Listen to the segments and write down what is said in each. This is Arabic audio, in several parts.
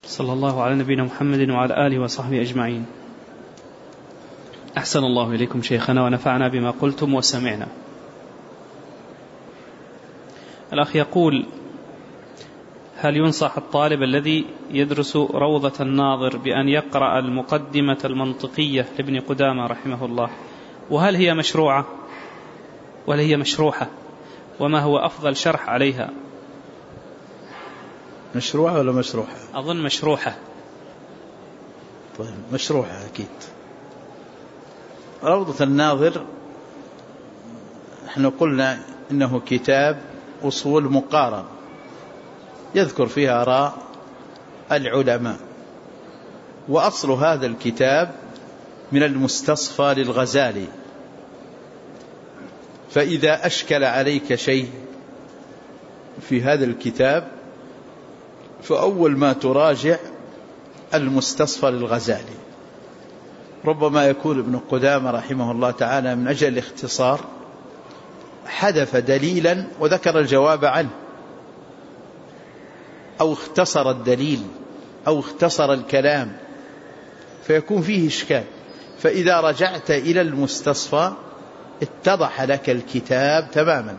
صلى الله على نبينا محمد وعلى آله وصحبه أجمعين. أحسن الله إليكم شيخنا ونفعنا بما قلتم وسمعنا. الأخ يقول: هل ينصح الطالب الذي يدرس روضة الناظر بأن يقرأ المقدمة المنطقية لابن قدامة رحمه الله، وهل هي مشروعة ولا هي مشروحة، وما هو أفضل شرح عليها؟ مشروعة ولا مشروحة؟ أظن مشروحة. طيب مشروحة أكيد. روضة الناظر احنا قلنا إنه كتاب أصول مقارن يذكر فيها آراء العلماء، وأصل هذا الكتاب من المستصفى للغزالي، فإذا أشكل عليك شيء في هذا الكتاب فأول ما تراجع المستصفى للغزالي. ربما يكون ابن قدامة رحمه الله تعالى من أجل الاختصار حذف دليلا وذكر الجواب عنه، أو اختصر الدليل أو اختصر الكلام فيكون فيه إشكال. فإذا رجعت إلى المستصفى اتضح لك الكتاب تماما.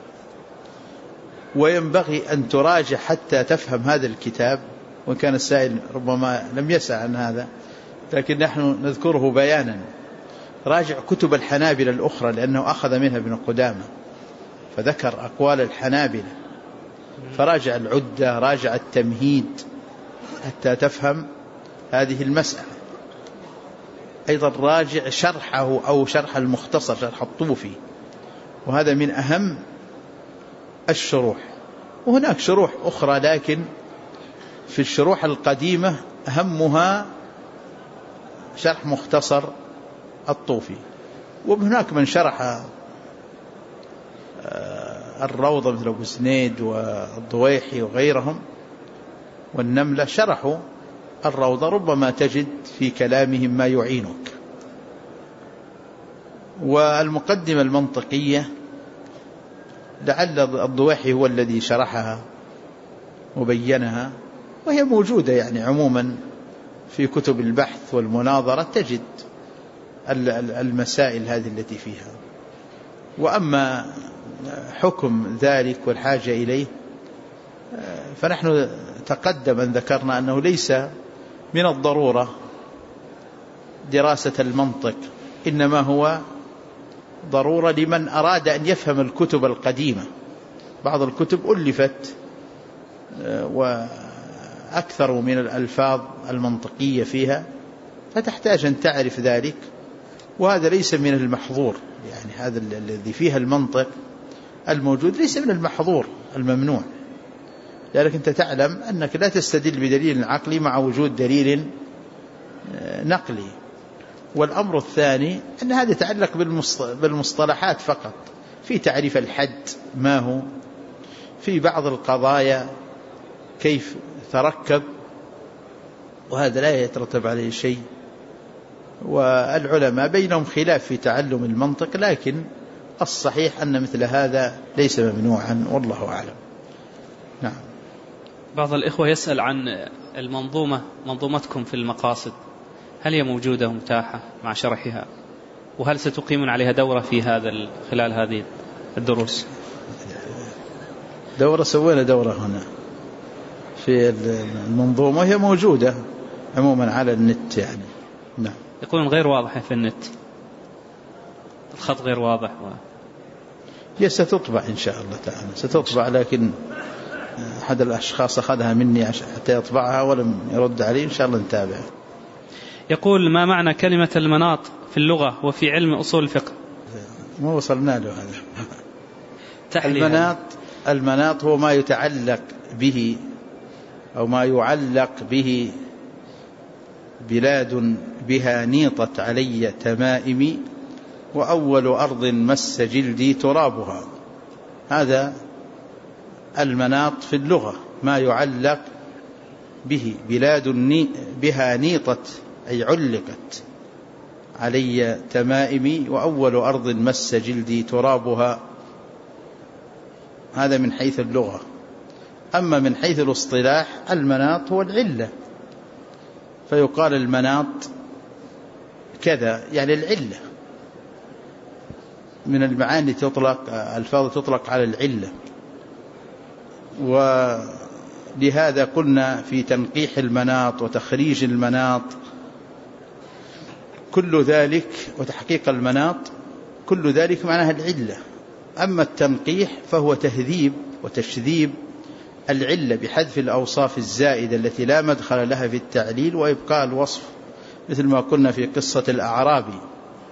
وينبغي أن تراجع حتى تفهم هذا الكتاب، وإن كان السائل ربما لم يسع عن هذا لكن نحن نذكره بيانا. راجع كتب الحنابلة الأخرى لأنه أخذ منها ابن قدامة فذكر أقوال الحنابلة، فراجع العدة، راجع التمهيد حتى تفهم هذه المسألة. أيضا راجع شرحه أو شرح المختصر شرح الطوفي، وهذا من أهم الشروح. وهناك شروح أخرى لكن في الشروح القديمة أهمها شرح مختصر الطوفي. وهناك من شرح الروضة مثل أبو سنيد والضويحي وغيرهم والنملة شرحوا الروضة، ربما تجد في كلامهم ما يعينك. والمقدمة المنطقية لعل الضويحي هو الذي شرحها وبينها، وهي موجودة يعني عموما في كتب البحث والمناظرة تجد المسائل هذه التي فيها. وأما حكم ذلك والحاجة إليه فنحن تقدم أن ذكرنا أنه ليس من الضرورة دراسة المنطق، إنما هو ضرورة لمن أراد أن يفهم الكتب القديمة. بعض الكتب ألفت وأكثر من الألفاظ المنطقية فيها فتحتاج أن تعرف ذلك، وهذا ليس من المحظور. يعني هذا الذي فيها المنطق الموجود ليس من المحظور الممنوع، لذلك أنت تعلم أنك لا تستدل بدليل عقلي مع وجود دليل نقلي. والأمر الثاني أن هذا يتعلق بالمصطلحات فقط، في تعريف الحد ما هو، في بعض القضايا كيف تركب، وهذا لا يترتب عليه شيء. والعلماء بينهم خلاف في تعلم المنطق، لكن الصحيح أن مثل هذا ليس ممنوعا والله أعلم. نعم. بعض الإخوة يسأل عن منظومتكم في المقاصد، هل هي موجودة ومتاحة مع شرحها؟ وهل ستقيمون عليها دورة في خلال هذه الدروس؟ سوينا دورة هنا في المنظومة، هي موجودة عموما على النت يعني. نعم. يقولون غير واضحة في النت، الخط غير واضح هي ستطبع إن شاء الله تعالى، ستطبع، لكن أحد الأشخاص أخذها مني حتى يطبعها ولم يرد علي، إن شاء الله نتابع. يقول: ما معنى كلمة المناط في اللغة وفي علم أصول الفقه؟ ما وصلنا له هذا. المناط هو ما يتعلق به أو ما يعلق به بلاد بها نيطت علي تمائمي وأول أرض مس جلدي ترابها. هذا المناط في اللغة، ما يعلق به بلاد بها نيطت أي علقت علي تمائمي وأول أرض مس جلدي ترابها. هذا من حيث اللغة. أما من حيث الاصطلاح المناط هو العلة فيقال المناط كذا، يعني العلة من المعاني تطلق، الفاظ تطلق على العلة. ولهذا قلنا في تنقيح المناط وتخريج المناط كل ذلك وتحقيق المناط كل ذلك معناها العلة. أما التنقيح فهو تهذيب وتشذيب العلة بحذف الأوصاف الزائدة التي لا مدخل لها في التعليل وإبقاء الوصف، مثل ما قلنا في قصة الأعرابي،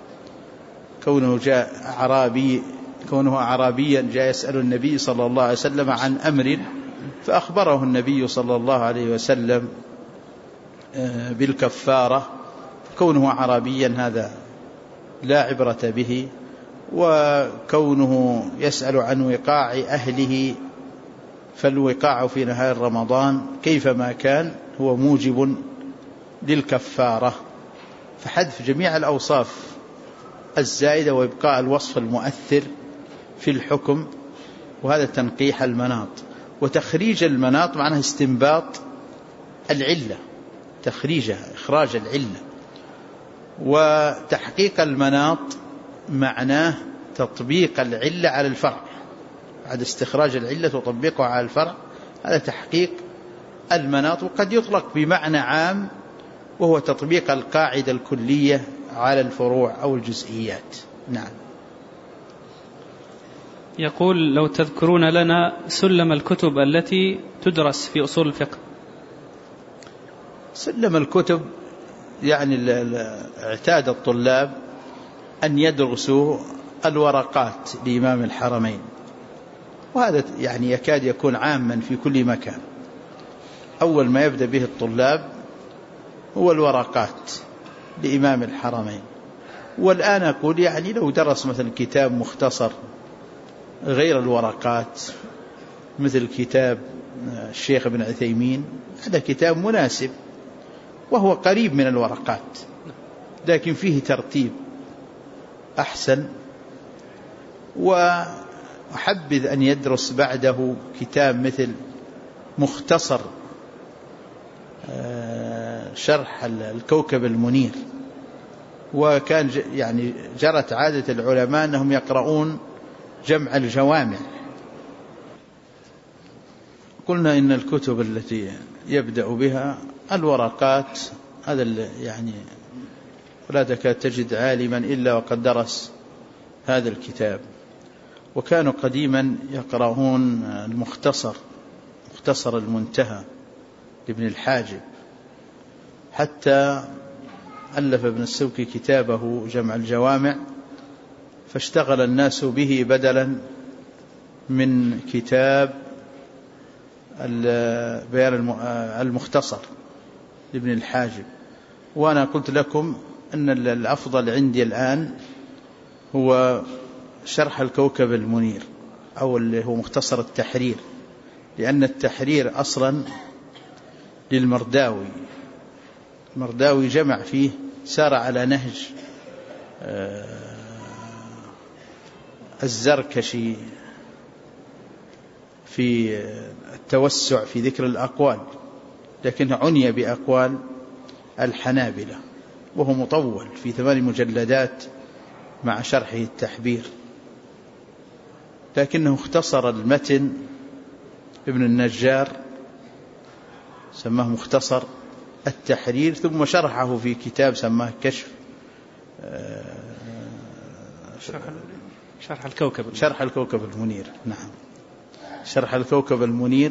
كونه أعرابيا جاء يسأل النبي صلى الله عليه وسلم عن أمر، فأخبره النبي صلى الله عليه وسلم بالكفارة. كونه أعرابيا هذا لا عبرة به، وكونه يسأل عن وقاع أهله، فالوقاع في نهار رمضان كيفما كان هو موجب للكفارة. فحذف جميع الأوصاف الزائدة وإبقاء الوصف المؤثر في الحكم، وهذا تنقيح المناط. وتخريج المناط معناه استنباط العلة، تخريجها، إخراج العلة. وتحقيق المناط معناه تطبيق العلة على الفرع، بعد استخراج العلة وتطبيقها على الفرع، هذا تحقيق المناط. وقد يطلق بمعنى عام وهو تطبيق القاعدة الكلية على الفروع أو الجزئيات. نعم. يقول: لو تذكرون لنا سلم الكتب التي تدرس في أصول الفقه. سلم الكتب يعني اعتاد الطلاب أن يدرسوا الورقات لإمام الحرمين، وهذا يعني يكاد يكون عاما في كل مكان. أول ما يبدأ به الطلاب هو الورقات لإمام الحرمين. والآن أقول يعني لو درس مثل كتاب مختصر غير الورقات، مثل كتاب الشيخ ابن عثيمين، هذا كتاب مناسب وهو قريب من الورقات، لكن فيه ترتيب أحسن. وأحبذ أن يدرس بعده كتاب مثل مختصر شرح الكوكب المنير. وكان يعني جرت عادة العلماء أنهم يقرؤون جمع الجوامع. قلنا إن الكتب التي يبدأ بها الورقات، هذا يعني ولا تكاد تجد عالما إلا وقد درس هذا الكتاب. وكانوا قديما يقرؤون المختصر، مختصر المنتهى لابن الحاجب، حتى ألف ابن السبكي كتابه جمع الجوامع، فاشتغل الناس به بدلا من كتاب بيان المختصر لابن الحاجب. وأنا قلت لكم أن الأفضل عندي الآن هو شرح الكوكب المنير، أو اللي هو مختصر التحرير، لأن التحرير أصلا للمرداوي. المرداوي جمع فيه، سار على نهج الزركشي في التوسع في ذكر الأقوال، لكن عني بأقوال الحنابلة، وهو مطول في 8 مجلدات مع شرحه التحبير، لكنه اختصر المتن ابن النجار سماه مختصر التحرير، ثم شرحه في كتاب سماه كشف شرح الكوكب المنير. نعم، شرح الكوكب المنير.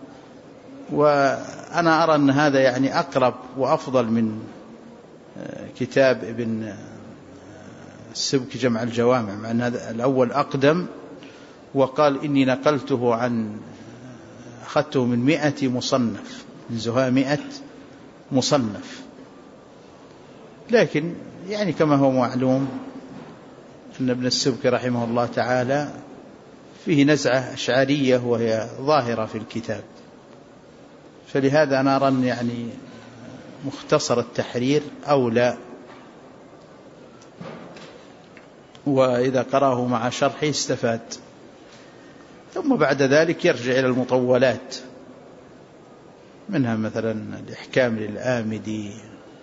وأنا أرى أن هذا يعني أقرب وأفضل من كتاب ابن السبكي جمع الجوامع، مع أن هذا الأول أقدم، وقال إني نقلته أخذته من 100 مصنف، من زهاء 100 مصنف. لكن يعني كما هو معلوم أن ابن السبكي رحمه الله تعالى فيه نزعة أشعرية وهي ظاهرة في الكتاب، فلهذا أنا أرى أن يعني مختصر التحرير أولى، وإذا قرأه مع شرحه استفاد. ثم بعد ذلك يرجع إلى المطولات منها مثلا الإحكام للآمدي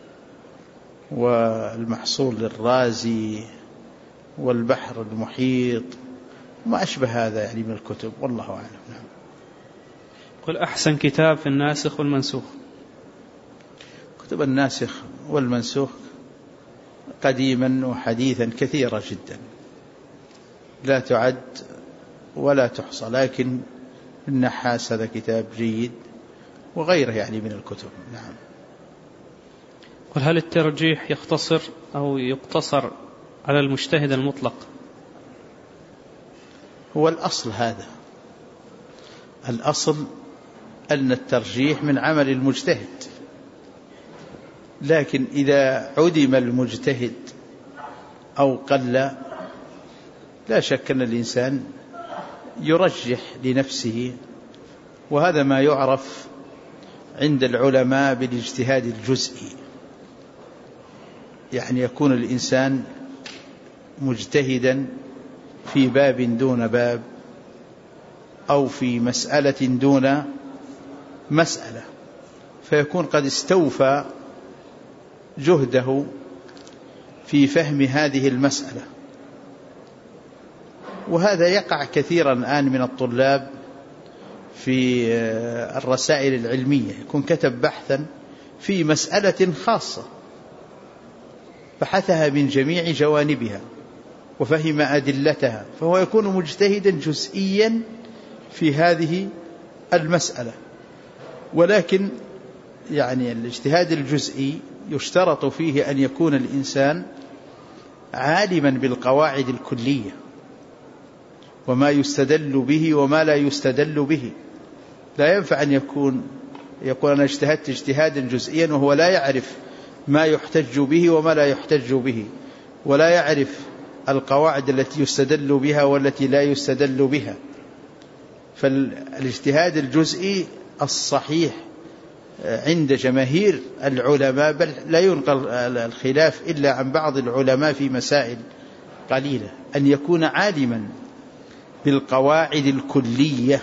والمحصول للرازي والبحر المحيط وما أشبه هذا يعني من الكتب، والله أعلم. نعم. قل أحسن كتاب في الناسخ والمنسوخ. كتب الناسخ والمنسوخ قديما وحديثا كثيرة جدا لا تعد ولا تحصى، لكن النحاس هذا كتاب جيد وغيره يعني من الكتب. نعم. قل هل الترجيح يختصر أو يقتصر على المجتهد المطلق؟ هو الأصل هذا، الأصل أن الترجيح من عمل المجتهد، لكن إذا عدم المجتهد أو قل لا شك أن الإنسان يرجح لنفسه، وهذا ما يعرف عند العلماء بالاجتهاد الجزئي، يعني يكون الإنسان مجتهدا في باب دون باب أو في مسألة دون مسألة، فيكون قد استوفى جهده في فهم هذه المسألة. وهذا يقع كثيرا الآن من الطلاب في الرسائل العلمية، يكون كتب بحثا في مسألة خاصة بحثها من جميع جوانبها وفهم أدلتها، فهو يكون مجتهدا جزئيا في هذه المسألة. ولكن يعني الاجتهاد الجزئي يشترط فيه أن يكون الإنسان عالما بالقواعد الكلية وما يستدل به وما لا يستدل به. لا ينفع أن يكون أنا اجتهدت اجتهادا جزئيا وهو لا يعرف ما يحتج به وما لا يحتج به، ولا يعرف القواعد التي يستدل بها والتي لا يستدل بها. فالاجتهاد الجزئي الصحيح عند جماهير العلماء، بل لا ينقل الخلاف إلا عن بعض العلماء في مسائل قليلة، أن يكون عالما بالقواعد الكلية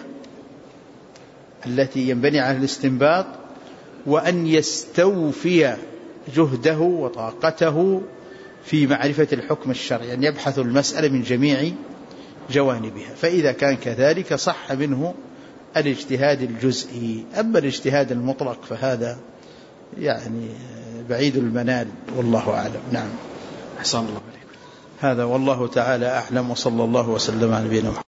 التي ينبني على الاستنباط، وأن يستوفي جهده وطاقته في معرفة الحكم الشرعي، أن يبحث المسألة من جميع جوانبها. فإذا كان كذلك صح منه الاجتهاد الجزئي. أما الاجتهاد المطلق فهذا يعني بعيد المنال، والله أعلم. نعم. أحسن الله عليكم. هذا والله تعالى أعلم، وصلى الله وسلم على نبينا محمد.